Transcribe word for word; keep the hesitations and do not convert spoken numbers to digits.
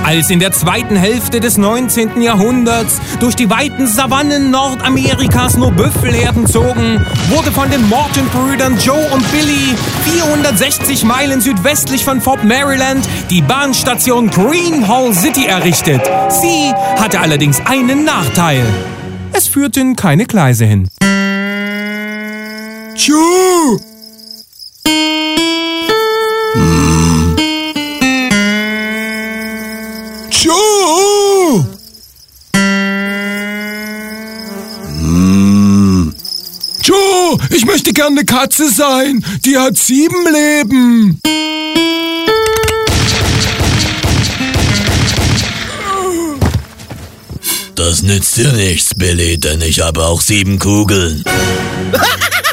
Als in der zweiten Hälfte des neunzehnten Jahrhunderts durch die weiten Savannen Nordamerikas nur Büffelherden zogen, wurde von den Morton-Brüdern Joe und Billy vierhundertsechzig Meilen südwestlich von Fort Maryland die Bahnstation Green Hall City errichtet. Sie hatte allerdings einen Nachteil. Es führten keine Gleise hin. Joe! Hm. Joe! Hm. Joe, ich möchte gerne eine Katze sein. Die hat sieben Leben. Das nützt dir nichts, Billy, denn ich habe auch sieben Kugeln.